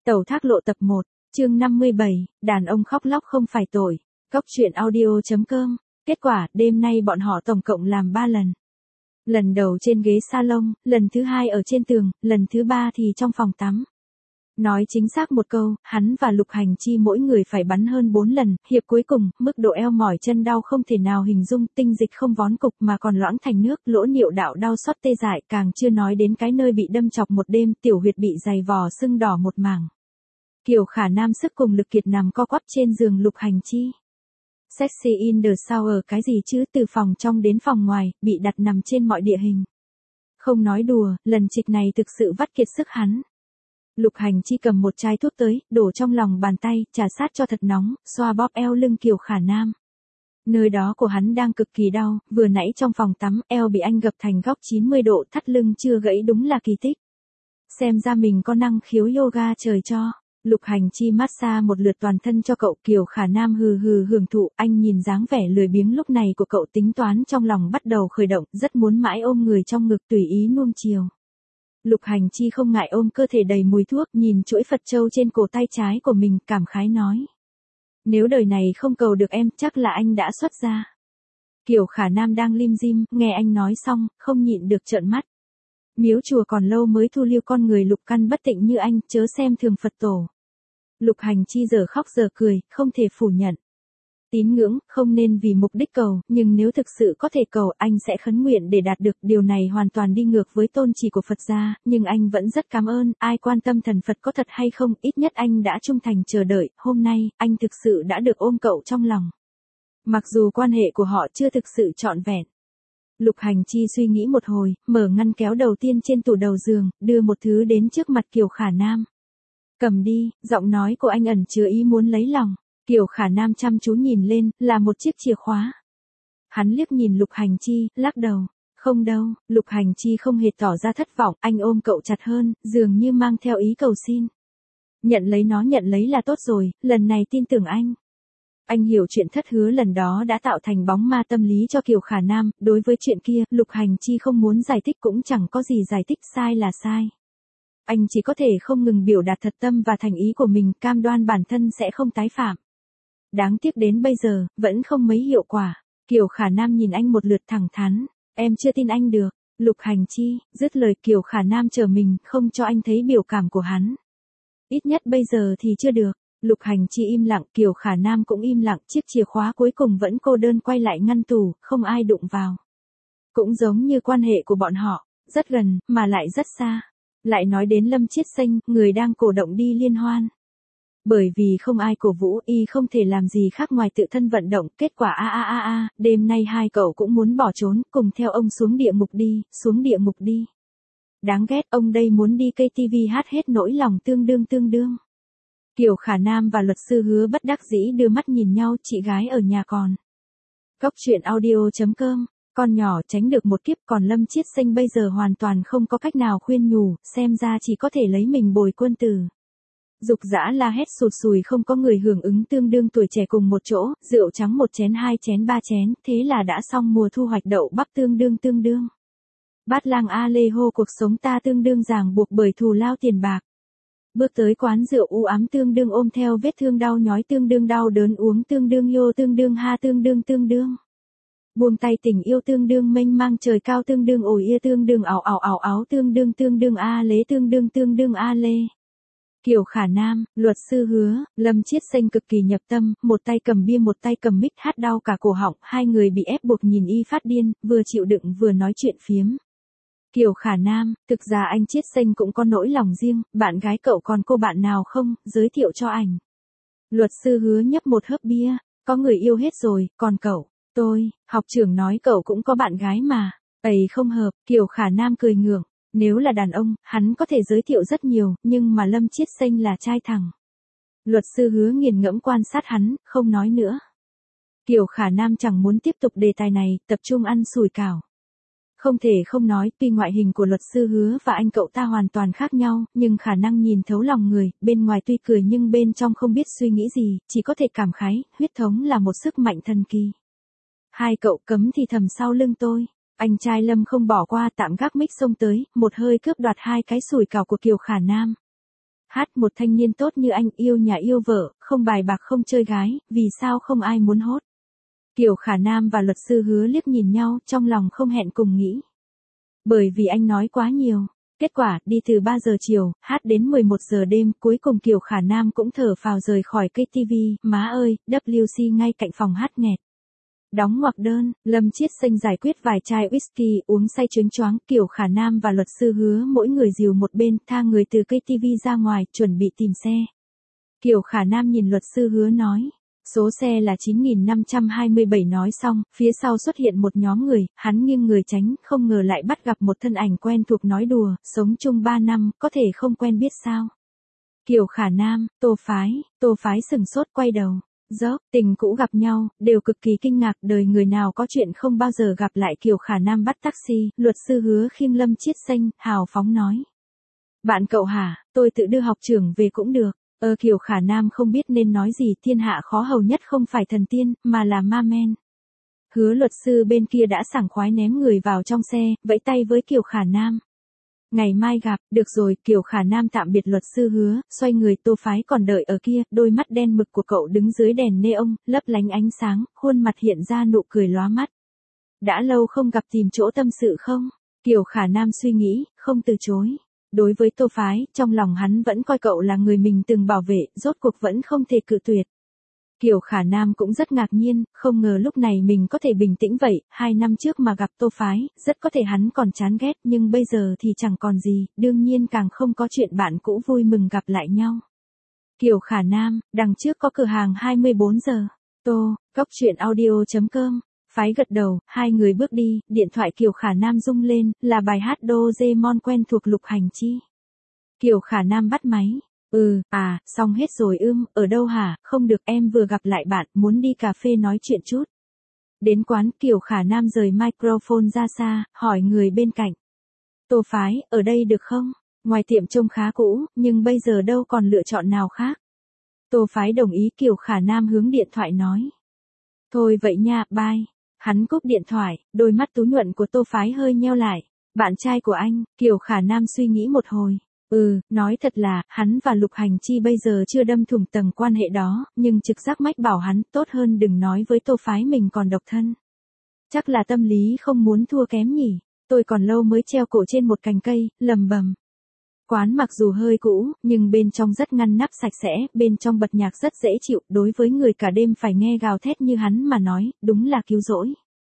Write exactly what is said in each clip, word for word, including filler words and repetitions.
Tẩu thác lộ tập một, chương năm mươi bảy, đàn ông khóc lóc không phải tội. Cóc truyện audio chấm com. Kết quả, đêm nay bọn họ tổng cộng làm ba lần. Lần đầu trên ghế salon, lần thứ hai ở trên tường, lần thứ ba thì trong phòng tắm. Nói chính xác một câu, hắn và Lục Hành Chi mỗi người phải bắn hơn bốn lần, hiệp cuối cùng, mức độ eo mỏi chân đau không thể nào hình dung, tinh dịch không vón cục mà còn loãng thành nước, lỗ niệu đạo đau xót tê dại, càng chưa nói đến cái nơi bị đâm chọc một đêm, tiểu huyệt bị dày vò sưng đỏ một mảng. Kiều Khả Nam sức cùng lực kiệt nằm co quắp trên giường Lục Hành Chi. Sexy in the shower cái gì chứ, từ phòng trong đến phòng ngoài, bị đặt nằm trên mọi địa hình. Không nói đùa, lần trịch này thực sự vắt kiệt sức hắn. Lục Hành Chi cầm một chai thuốc tới, đổ trong lòng bàn tay, trà sát cho thật nóng, xoa bóp eo lưng Kiều Khả Nam. Nơi đó của hắn đang cực kỳ đau, vừa nãy trong phòng tắm, eo bị anh gập thành góc chín mươi độ, thắt lưng chưa gãy đúng là kỳ tích. Xem ra mình có năng khiếu yoga trời cho. Lục Hành Chi massage một lượt toàn thân cho cậu. Kiều Khả Nam hừ hừ hưởng thụ, anh nhìn dáng vẻ lười biếng lúc này của cậu tính toán trong lòng bắt đầu khởi động, rất muốn mãi ôm người trong ngực tùy ý nuông chiều. Lục Hành Chi không ngại ôm cơ thể đầy mùi thuốc, nhìn chuỗi Phật châu trên cổ tay trái của mình, cảm khái nói. Nếu đời này không cầu được em, chắc là anh đã xuất gia. Kiều Khả Nam đang lim dim, nghe anh nói xong, không nhịn được trợn mắt. Miếu chùa còn lâu mới thu liêu con người lục căn bất tịnh như anh, chớ xem thường Phật tổ. Lục Hành Chi giờ khóc giờ cười, không thể phủ nhận. Tín ngưỡng, không nên vì mục đích cầu, nhưng nếu thực sự có thể cầu, anh sẽ khấn nguyện để đạt được. Điều này hoàn toàn đi ngược với tôn chỉ của Phật gia, nhưng anh vẫn rất cảm ơn, ai quan tâm thần Phật có thật hay không, ít nhất anh đã trung thành chờ đợi, hôm nay, anh thực sự đã được ôm cậu trong lòng. Mặc dù quan hệ của họ chưa thực sự trọn vẹn. Lục Hành Chi suy nghĩ một hồi, mở ngăn kéo đầu tiên trên tủ đầu giường, đưa một thứ đến trước mặt Kiều Khả Nam. Cầm đi, giọng nói của anh ẩn chứa ý muốn lấy lòng. Kiều Khả Nam chăm chú nhìn lên, là một chiếc chìa khóa. Hắn liếc nhìn Lục Hành Chi, lắc đầu. Không đâu, Lục Hành Chi không hề tỏ ra thất vọng, anh ôm cậu chặt hơn, dường như mang theo ý cầu xin. Nhận lấy nó, nhận lấy là tốt rồi, lần này tin tưởng anh. Anh hiểu chuyện thất hứa lần đó đã tạo thành bóng ma tâm lý cho Kiều Khả Nam, đối với chuyện kia, Lục Hành Chi không muốn giải thích cũng chẳng có gì giải thích, sai là sai. Anh chỉ có thể không ngừng biểu đạt thật tâm và thành ý của mình, cam đoan bản thân sẽ không tái phạm. Đáng tiếc đến bây giờ, vẫn không mấy hiệu quả. Kiều Khả Nam nhìn anh một lượt thẳng thắn. Em chưa tin anh được. Lục Hành Chi, dứt lời Kiều Khả Nam chờ mình, không cho anh thấy biểu cảm của hắn. Ít nhất bây giờ thì chưa được. Lục Hành Chi im lặng, Kiều Khả Nam cũng im lặng, chiếc chìa khóa cuối cùng vẫn cô đơn quay lại ngăn tủ, không ai đụng vào. Cũng giống như quan hệ của bọn họ, rất gần, mà lại rất xa. Lại nói đến Lâm Chiết Xanh, người đang cổ động đi liên hoan. Bởi vì không ai cổ vũ, y không thể làm gì khác ngoài tự thân vận động, kết quả a a a a, đêm nay hai cậu cũng muốn bỏ trốn, cùng theo ông xuống địa ngục đi, xuống địa ngục đi. Đáng ghét, ông đây muốn đi ca tê vê hát hết nỗi lòng tương đương tương đương. Kiều Khả Nam và luật sư Hứa bất đắc dĩ đưa mắt nhìn nhau, chị gái ở nhà còn. Cóc truyện audio chấm com. Con nhỏ tránh được một kiếp, còn Lâm Chiết Xanh bây giờ hoàn toàn không có cách nào khuyên nhủ, xem ra chỉ có thể lấy mình bồi quân tử. Dục dã la hét sụt sùi, không có người hưởng ứng, tương đương tuổi trẻ cùng một chỗ, rượu trắng một chén hai chén ba chén, thế là đã xong mùa thu hoạch đậu bắp, tương đương tương đương. Bát lang a lê hô, cuộc sống ta tương đương ràng buộc bởi thù lao tiền bạc. Bước tới quán rượu u ám, tương đương ôm theo vết thương đau nhói, tương đương đau đớn, uống tương đương yô, tương đương ha, tương đương tương đương. Buông tay tình yêu, tương đương mênh mang trời cao, tương đương ổi ia, tương đương ảo ảo ảo áo, tương đương tương đương a lế, tương đương tương đương a lê. Kiều Khả Nam, luật sư Hứa, Lâm Chiết Xanh cực kỳ nhập tâm, một tay cầm bia một tay cầm mic hát đau cả cổ họng, hai người bị ép buộc nhìn y phát điên, vừa chịu đựng vừa nói chuyện phiếm. Kiều Khả Nam, thực ra anh Chiết Xanh cũng có nỗi lòng riêng, bạn gái cậu còn cô bạn nào không, giới thiệu cho ảnh. Luật sư Hứa nhấp một hớp bia, có người yêu hết rồi, còn cậu, tôi, học trưởng nói cậu cũng có bạn gái mà, ấy không hợp, Kiều Khả Nam cười ngượng. Nếu là đàn ông, hắn có thể giới thiệu rất nhiều, nhưng mà Lâm Chiết Xanh là trai thẳng. Luật sư Hứa nghiền ngẫm quan sát hắn, không nói nữa. Kiều Khả Nam chẳng muốn tiếp tục đề tài này, tập trung ăn sủi cảo. Không thể không nói, tuy ngoại hình của luật sư Hứa và anh cậu ta hoàn toàn khác nhau, nhưng khả năng nhìn thấu lòng người, bên ngoài tuy cười nhưng bên trong không biết suy nghĩ gì, chỉ có thể cảm khái, huyết thống là một sức mạnh thần kỳ. Hai cậu cấm thì thầm sau lưng tôi. Anh trai Lâm không bỏ qua, tạm gác mic xông tới, một hơi cướp đoạt hai cái sủi cảo của Kiều Khả Nam. Hát, một thanh niên tốt như anh, yêu nhà yêu vợ, không bài bạc không chơi gái, vì sao không ai muốn hốt. Kiều Khả Nam và luật sư Hứa liếc nhìn nhau, trong lòng không hẹn cùng nghĩ. Bởi vì anh nói quá nhiều. Kết quả, đi từ ba giờ chiều, hát đến mười một giờ đêm, cuối cùng Kiều Khả Nam cũng thở phào rời khỏi cây ti vi, má ơi, W C ngay cạnh phòng hát nghẹt. Đóng ngoặc đơn, Lâm Chiết Xanh giải quyết vài chai whisky, uống say choáng choáng, Kiều Khả Nam và luật sư Hứa mỗi người dìu một bên, tha người từ cây ti vi ra ngoài, chuẩn bị tìm xe. Kiều Khả Nam nhìn luật sư Hứa nói. Số xe là chín nghìn năm trăm hai mươi bảy nói xong, phía sau xuất hiện một nhóm người, hắn nghiêng người tránh, không ngờ lại bắt gặp một thân ảnh quen thuộc nói đùa, sống chung ba năm, có thể không quen biết sao. Kiều Khả Nam, Tô Phái, Tô Phái sừng sốt quay đầu. Dốc, tình cũ gặp nhau, đều cực kỳ kinh ngạc, đời người nào có chuyện không bao giờ gặp lại. Kiều Khả Nam bắt taxi, luật sư Hứa khiêng Lâm Chiết Xanh, hào phóng nói. Bạn cậu hả, tôi tự đưa học trưởng về cũng được. Ờ Kiều Khả Nam không biết nên nói gì, thiên hạ khó hầu nhất không phải thần tiên, mà là ma men. Hứa luật sư bên kia đã sảng khoái ném người vào trong xe, vẫy tay với Kiều Khả Nam. Ngày mai gặp, được rồi, Kiều Khả Nam tạm biệt luật sư Hứa, xoay người. Tô Phái còn đợi ở kia, đôi mắt đen mực của cậu đứng dưới đèn neon, lấp lánh ánh sáng, khuôn mặt hiện ra nụ cười lóa mắt. Đã lâu không gặp, tìm chỗ tâm sự không? Kiều Khả Nam suy nghĩ, không từ chối. Đối với Tô Phái, trong lòng hắn vẫn coi cậu là người mình từng bảo vệ, rốt cuộc vẫn không thể cự tuyệt. Kiều Khả Nam cũng rất ngạc nhiên, không ngờ lúc này mình có thể bình tĩnh vậy, hai năm trước mà gặp Tô Phái, rất có thể hắn còn chán ghét, nhưng bây giờ thì chẳng còn gì, đương nhiên càng không có chuyện bạn cũ vui mừng gặp lại nhau. Kiều Khả Nam, đằng trước có cửa hàng hai mươi bốn giờ. Tô, Cốc Truyện Audio chấm com. Phái gật đầu, hai người bước đi, điện thoại Kiều Khả Nam rung lên, là bài hát Doraemon quen thuộc Lục Hành Chi. Kiều Khả Nam bắt máy. Ừ, à, xong hết rồi ưm, ở đâu hả, không được, em vừa gặp lại bạn, muốn đi cà phê nói chuyện chút. Đến quán, Kiều Khả Nam rời microphone ra xa, hỏi người bên cạnh. Tô Phái, ở đây được không? Ngoài tiệm trông khá cũ, nhưng bây giờ đâu còn lựa chọn nào khác. Tô Phái đồng ý. Kiều Khả Nam hướng điện thoại nói. Thôi vậy nha, bye. Hắn cúp điện thoại, đôi mắt tú nhuận của Tô Phái hơi nheo lại. Bạn trai của anh, Kiều Khả Nam suy nghĩ một hồi. Ừ, nói thật là, hắn và Lục Hành Chi bây giờ chưa đâm thủng tầng quan hệ đó, nhưng trực giác mách bảo hắn tốt hơn đừng nói với Tô Phái mình còn độc thân. Chắc là tâm lý không muốn thua kém nhỉ, tôi còn lâu mới treo cổ trên một cành cây, lầm bầm. Quán mặc dù hơi cũ, nhưng bên trong rất ngăn nắp sạch sẽ, bên trong bật nhạc rất dễ chịu, đối với người cả đêm phải nghe gào thét như hắn mà nói, đúng là cứu rỗi.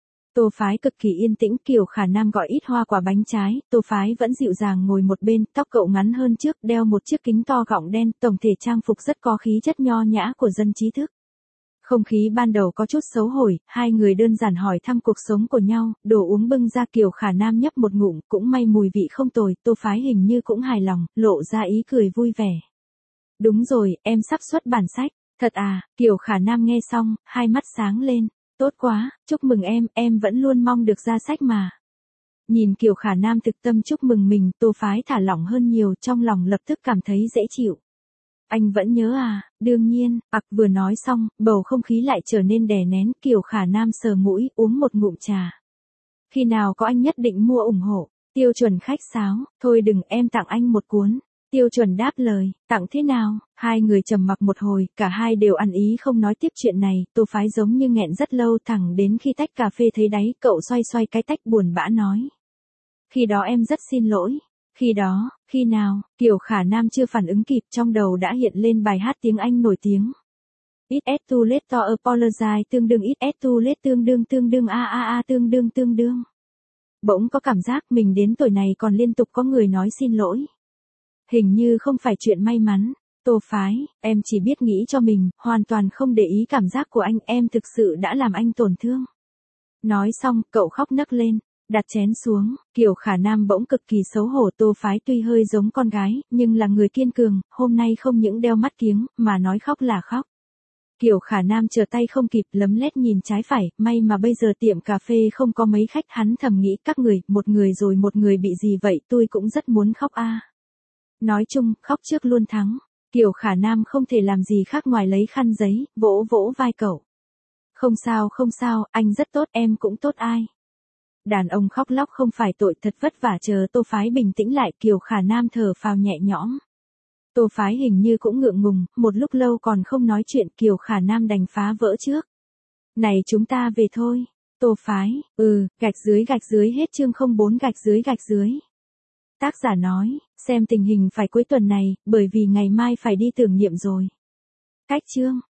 Tô Phái cực kỳ yên tĩnh. Kiều Khả Nam gọi ít hoa quả bánh trái, Tô Phái vẫn dịu dàng ngồi một bên, tóc cậu ngắn hơn trước, đeo một chiếc kính to gọng đen, tổng thể trang phục rất có khí chất nho nhã của dân trí thức. Không khí ban đầu có chút xấu hổ, hai người đơn giản hỏi thăm cuộc sống của nhau, đồ uống bưng ra. Kiều Khả Nam nhấp một ngụm, cũng may mùi vị không tồi, Tô Phái hình như cũng hài lòng, lộ ra ý cười vui vẻ. Đúng rồi, em sắp xuất bản sách. Thật à? Kiều Khả Nam nghe xong, hai mắt sáng lên. Tốt quá, chúc mừng em, em vẫn luôn mong được ra sách mà. Nhìn Kiều Khả Nam thực tâm chúc mừng mình, Tô Phái thả lỏng hơn nhiều, trong lòng lập tức cảm thấy dễ chịu. Anh vẫn nhớ à? Đương nhiên. Ặc vừa nói xong, bầu không khí lại trở nên đè nén. Kiều Khả Nam sờ mũi, uống một ngụm trà. Khi nào có anh nhất định mua ủng hộ. Tiêu Chuẩn khách sáo, thôi đừng, em tặng anh một cuốn. Tiêu Chuẩn đáp lời, tặng thế nào? Hai người trầm mặc một hồi, cả hai đều ăn ý không nói tiếp chuyện này. Tô Phái giống như nghẹn rất lâu, thẳng đến khi tách cà phê thấy đáy, cậu xoay xoay cái tách buồn bã nói. Khi đó em rất xin lỗi. Khi đó, khi nào? Kiều Khả Nam chưa phản ứng kịp, trong đầu đã hiện lên bài hát tiếng Anh nổi tiếng. It's too late to apologize tương đương it's too late tương đương tương đương a a a tương đương tương đương. Bỗng có cảm giác mình đến tuổi này còn liên tục có người nói xin lỗi. Hình như không phải chuyện may mắn. Tô Phái, em chỉ biết nghĩ cho mình, hoàn toàn không để ý cảm giác của anh, em thực sự đã làm anh tổn thương. Nói xong, cậu khóc nấc lên, đặt chén xuống. Kiều Khả Nam bỗng cực kỳ xấu hổ. Tô Phái tuy hơi giống con gái, nhưng là người kiên cường, hôm nay không những đeo mắt kiếng, mà nói khóc là khóc. Kiều Khả Nam chờ tay không kịp, lấm lét nhìn trái phải, may mà bây giờ tiệm cà phê không có mấy khách, hắn thầm nghĩ các người, một người rồi một người bị gì vậy, tôi cũng rất muốn khóc a. À. Nói chung, khóc trước luôn thắng. Kiều Khả Nam không thể làm gì khác ngoài lấy khăn giấy, vỗ vỗ vai cậu. Không sao không sao, anh rất tốt, em cũng tốt ai. Đàn ông khóc lóc không phải tội, thật vất vả chờ Tô Phái bình tĩnh lại. Kiều Khả Nam thở phào nhẹ nhõm. Tô Phái hình như cũng ngượng ngùng, một lúc lâu còn không nói chuyện, Kiều Khả Nam đành phá vỡ trước. Này chúng ta về thôi. Tô Phái, ừ, gạch dưới gạch dưới hết chương không bốn gạch dưới gạch dưới. Tác giả nói, xem tình hình phải cuối tuần này, bởi vì ngày mai phải đi tưởng niệm rồi. Cách chương.